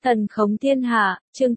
Thần khống thiên hạ, chương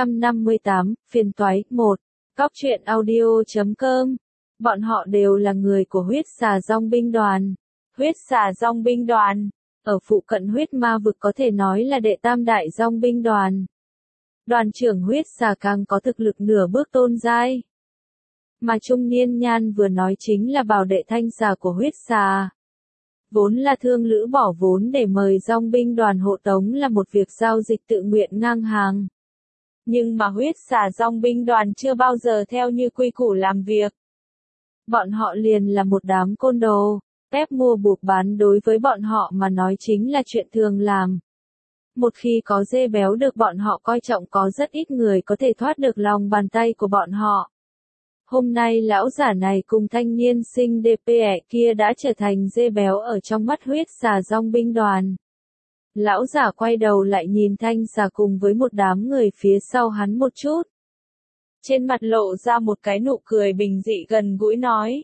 858, phiền toái, 1. Cóc truyện audio.com. Bọn họ đều là người của huyết xà dòng binh đoàn. Huyết xà dòng binh đoàn, ở phụ cận huyết ma vực có thể nói là đệ tam đại dòng binh đoàn. Đoàn trưởng huyết xà càng có thực lực nửa bước tôn giai. Mà trung niên nhan vừa nói chính là bảo đệ thanh xà của huyết xà. Vốn là thương lữ bỏ vốn để mời dòng binh đoàn hộ tống là một việc giao dịch tự nguyện ngang hàng. Nhưng mà huyết xà dòng binh đoàn chưa bao giờ theo như quy củ làm việc. Bọn họ liền là một đám côn đồ, ép mua buộc bán đối với bọn họ mà nói chính là chuyện thường làm. Một khi có dê béo được bọn họ coi trọng có rất ít người có thể thoát được lòng bàn tay của bọn họ. Hôm nay lão giả này cùng thanh niên xinh đẹp kia đã trở thành dê béo ở trong mắt huyết xà dòng binh đoàn. Lão giả quay đầu lại nhìn thanh xà cùng với một đám người phía sau hắn một chút. Trên mặt lộ ra một cái nụ cười bình dị gần gũi nói.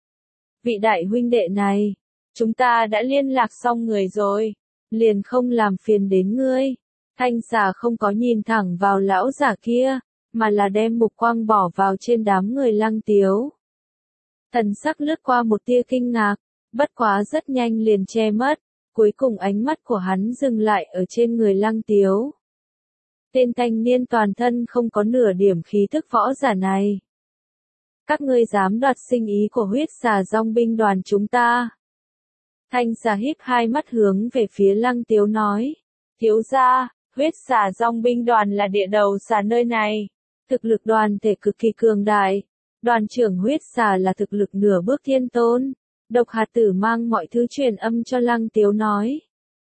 Vị đại huynh đệ này, chúng ta đã liên lạc xong người rồi, liền không làm phiền đến ngươi. Thanh xà không có nhìn thẳng vào lão giả kia, mà là đem mục quang bỏ vào trên đám người Lăng Tiếu. Thần sắc lướt qua một tia kinh ngạc, bất quá rất nhanh liền che mất, cuối cùng ánh mắt của hắn dừng lại ở trên người Lăng Tiếu. Tên thanh niên toàn thân không có nửa điểm khí thức võ giả này. Các ngươi dám đoạt sinh ý của huyết xà dòng binh đoàn chúng ta. Thanh xà híp hai mắt hướng về phía Lăng Tiếu nói. Thiếu gia, huyết xà dòng binh đoàn là địa đầu xà nơi này. Thực lực đoàn thể cực kỳ cường đại. Đoàn trưởng huyết xà là thực lực nửa bước thiên tôn. Độc hạt tử mang mọi thứ truyền âm cho Lăng Tiếu nói.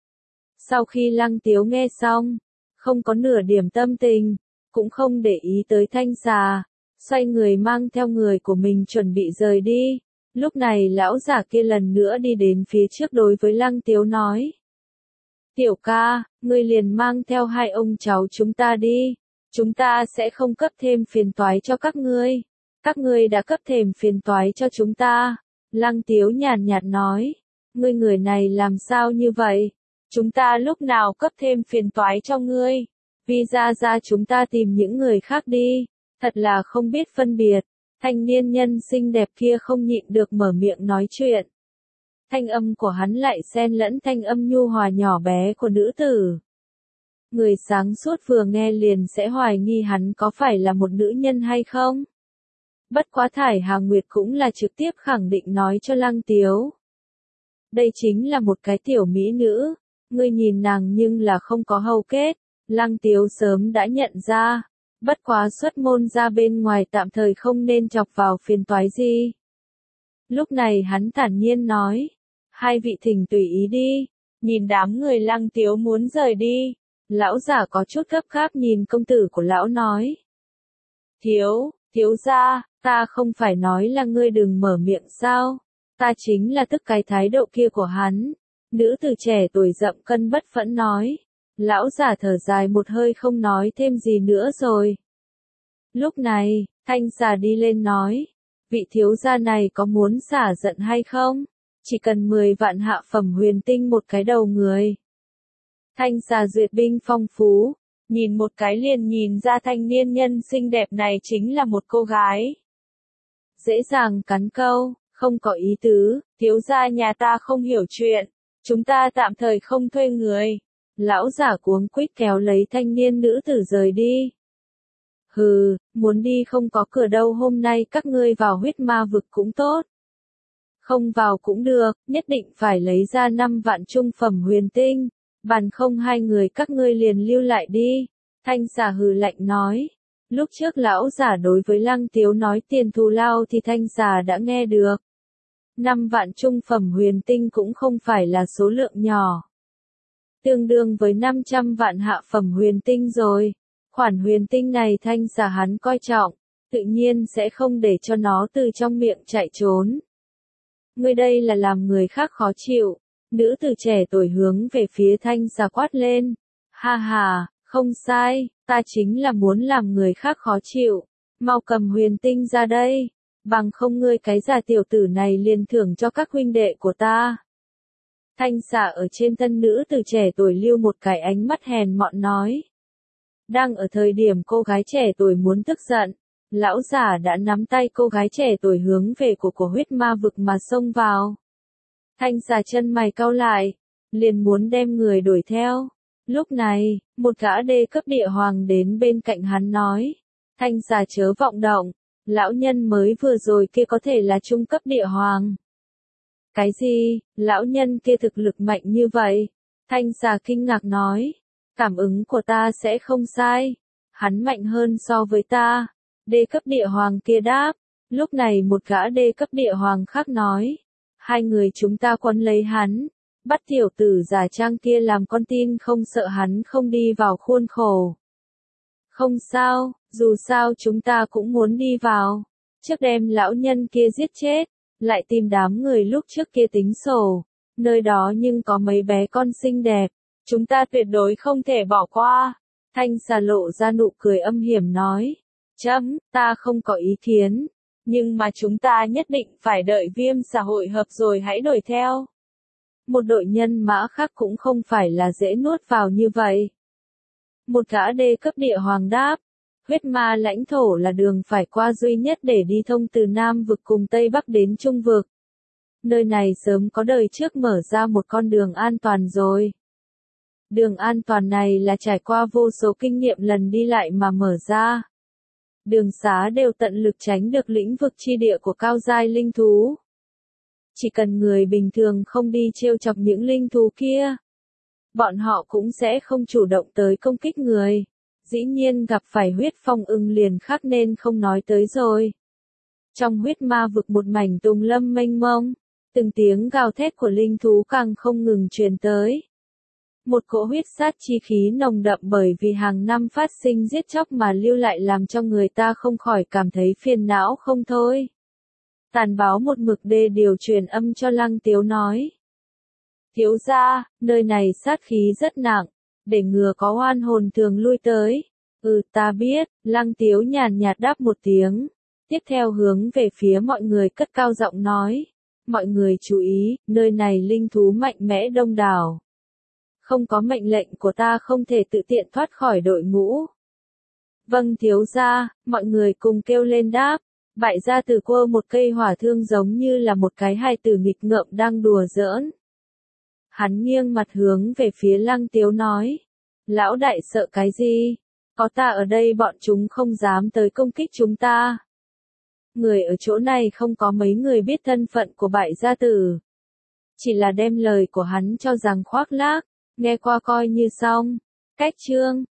Sau khi Lăng Tiếu nghe xong, không có nửa điểm tâm tình, cũng không để ý tới thanh xà, xoay người mang theo người của mình chuẩn bị rời đi. Lúc này lão giả kia lần nữa đi đến phía trước đối với Lăng Tiếu nói. Tiểu ca, ngươi liền mang theo hai ông cháu chúng ta đi. Chúng ta sẽ không cấp thêm phiền toái cho các ngươi. Các ngươi đã cấp thêm phiền toái cho chúng ta. Lăng Tiếu nhàn nhạt nói. Ngươi người này làm sao như vậy? Chúng ta lúc nào cấp thêm phiền toái cho ngươi? Vì ra chúng ta tìm những người khác đi. Thật là không biết phân biệt. Thanh niên nhân xinh đẹp kia không nhịn được mở miệng nói chuyện. Thanh âm của hắn lại xen lẫn thanh âm nhu hòa nhỏ bé của nữ tử. Người sáng suốt vừa nghe liền sẽ hoài nghi hắn có phải là một nữ nhân hay không. Bất quá Thải Hà Nguyệt cũng là trực tiếp khẳng định nói cho Lăng Tiếu. Đây chính là một cái tiểu mỹ nữ, ngươi nhìn nàng nhưng là không có hầu kết. Lăng Tiếu sớm đã nhận ra, bất quá xuất môn ra bên ngoài tạm thời không nên chọc vào phiền toái gì. Lúc này hắn thản nhiên nói, hai vị thỉnh tùy ý đi. Nhìn đám người Lăng Tiếu muốn rời đi. Lão giả có chút gấp gáp nhìn công tử của lão nói. Thiếu gia, ta không phải nói là ngươi đừng mở miệng sao? Ta chính là tức cái thái độ kia của hắn. Nữ tử trẻ tuổi dậm cân bất phẫn nói. Lão giả thở dài một hơi không nói thêm gì nữa rồi. Lúc này, thanh xà đi lên nói. Vị thiếu gia này có muốn xả giận hay không? Chỉ cần 10 vạn hạ phẩm huyền tinh một cái đầu người. Thanh xà duyệt binh phong phú, nhìn một cái liền nhìn ra thanh niên nhân xinh đẹp này chính là một cô gái. Dễ dàng cắn câu, không có ý tứ, thiếu gia nhà ta không hiểu chuyện, chúng ta tạm thời không thuê người. Lão giả cuống quýt kéo lấy thanh niên nữ tử rời đi. Hừ, muốn đi không có cửa đâu, hôm nay các ngươi vào huyết ma vực cũng tốt. Không vào cũng được, nhất định phải lấy ra 5 vạn trung phẩm huyền tinh. Bằng không hai người các ngươi liền lưu lại đi. Thanh xà hừ lạnh nói. Lúc trước lão giả đối với Lăng Tiếu nói tiền thù lao thì thanh xà đã nghe được. 5 vạn trung phẩm huyền tinh cũng không phải là số lượng nhỏ. Tương đương với 500 vạn hạ phẩm huyền tinh rồi. Khoản huyền tinh này thanh xà hắn coi trọng, tự nhiên sẽ không để cho nó từ trong miệng chạy trốn. Ngươi đây là làm người khác khó chịu. Nữ tử trẻ tuổi hướng về phía thanh xà quát lên. Ha ha, không sai, ta chính là muốn làm người khác khó chịu. Mau cầm huyền tinh ra đây. Bằng không ngươi cái già tiểu tử này liền thưởng cho các huynh đệ của ta. Thanh xà ở trên thân nữ tử trẻ tuổi lưu một cái ánh mắt hèn mọn nói. Đang ở thời điểm cô gái trẻ tuổi muốn tức giận, lão giả đã nắm tay cô gái trẻ tuổi hướng về của huyết ma vực mà xông vào. Thanh xà chân mày cau lại, liền muốn đem người đuổi theo. Lúc này, một gã đê cấp địa hoàng đến bên cạnh hắn nói, Thanh xà chớ vọng động, lão nhân mới vừa rồi kia có thể là trung cấp địa hoàng. Cái gì, lão nhân kia thực lực mạnh như vậy? Thanh xà kinh ngạc nói, cảm ứng của ta sẽ không sai, hắn mạnh hơn so với ta. Đê cấp địa hoàng kia đáp, lúc này một gã đê cấp địa hoàng khác nói, hai người chúng ta quấn lấy hắn, bắt tiểu tử giả trang kia làm con tin không sợ hắn không đi vào khuôn khổ. Không sao, dù sao chúng ta cũng muốn đi vào, trước đem lão nhân kia giết chết, lại tìm đám người lúc trước kia tính sổ, nơi đó nhưng có mấy bé con xinh đẹp, chúng ta tuyệt đối không thể bỏ qua. Thanh xà lộ ra nụ cười âm hiểm nói, chấm, ta không có ý kiến, nhưng mà chúng ta nhất định phải đợi viêm xà hội hợp rồi hãy đuổi theo. Một đội nhân mã khác cũng không phải là dễ nuốt vào như vậy. Một gã đê cấp địa hoàng đáp, huyết ma lãnh thổ là đường phải qua duy nhất để đi thông từ Nam vực cùng Tây Bắc đến Trung vực. Nơi này sớm có đời trước mở ra một con đường an toàn rồi. Đường an toàn này là trải qua vô số kinh nghiệm lần đi lại mà mở ra. Đường xá đều tận lực tránh được lĩnh vực chi địa của cao giai linh thú. Chỉ cần người bình thường không đi trêu chọc những linh thú kia, bọn họ cũng sẽ không chủ động tới công kích người. Dĩ nhiên gặp phải huyết phong ưng liền khác nên không nói tới rồi. Trong huyết ma vực một mảnh tùng lâm mênh mông, từng tiếng gào thét của linh thú càng không ngừng truyền tới. Một cỗ huyết sát chi khí nồng đậm bởi vì hàng năm phát sinh giết chóc mà lưu lại làm cho người ta không khỏi cảm thấy phiền não không thôi. Tàn báo một mực đê điều truyền âm cho Lăng Tiếu nói. Thiếu gia, nơi này sát khí rất nặng, để ngừa có oan hồn thường lui tới. Ta biết, Lăng Tiếu nhàn nhạt đáp một tiếng. Tiếp theo hướng về phía mọi người cất cao giọng nói. Mọi người chú ý, nơi này linh thú mạnh mẽ đông đảo. Không có mệnh lệnh của ta không thể tự tiện thoát khỏi đội ngũ. Vâng thiếu gia, mọi người cùng kêu lên đáp. Bại gia tử quơ một cây hỏa thương giống như là một cái hài tử nghịch ngợm đang đùa giỡn. Hắn nghiêng mặt hướng về phía Lăng Tiếu nói. Lão đại sợ cái gì? Có ta ở đây bọn chúng không dám tới công kích chúng ta. Người ở chỗ này không có mấy người biết thân phận của bại gia tử. Chỉ là đem lời của hắn cho rằng khoác lác, nghe qua coi như xong. Cách chương